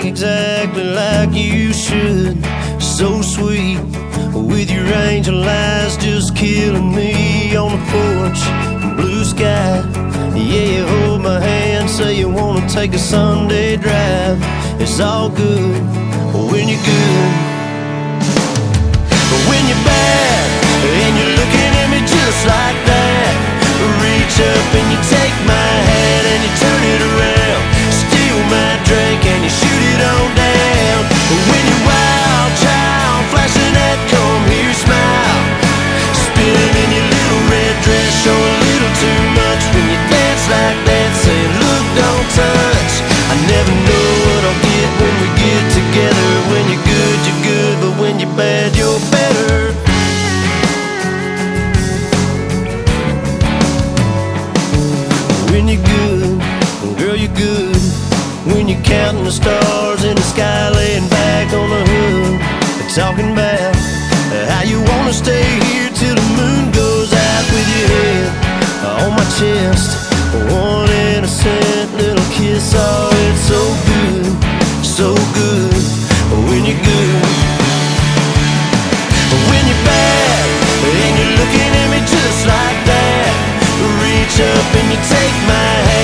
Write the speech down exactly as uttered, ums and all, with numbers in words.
exactly like you should. So sweet, with your angel eyes just killing me. On the porch, blue sky, yeah, you hold my hand, say you wanna take a Sunday drive. It's all good when you're good, but when you're bad and you're looking at me just like that, reach up and you take my hand and you turn it around, steal my drink and you shoot it on down. When you're wild child, flashing that come here smile, spinning in your little red dress, show a little too much. When you dance like that, saying look, don't touch. I never know what I'll get when we get together. When you're good, you're good, but when you're bad, you're better. When you're good, girl, you're good. When you're counting the stars in the sky, laying back on the hood, talking about how you wanna stay here till the moon goes out. With your head on my chest, one innocent little kiss. Oh, it's so good, so good when you're good. When you're bad and you're looking at me just like that, reach up and you take my hand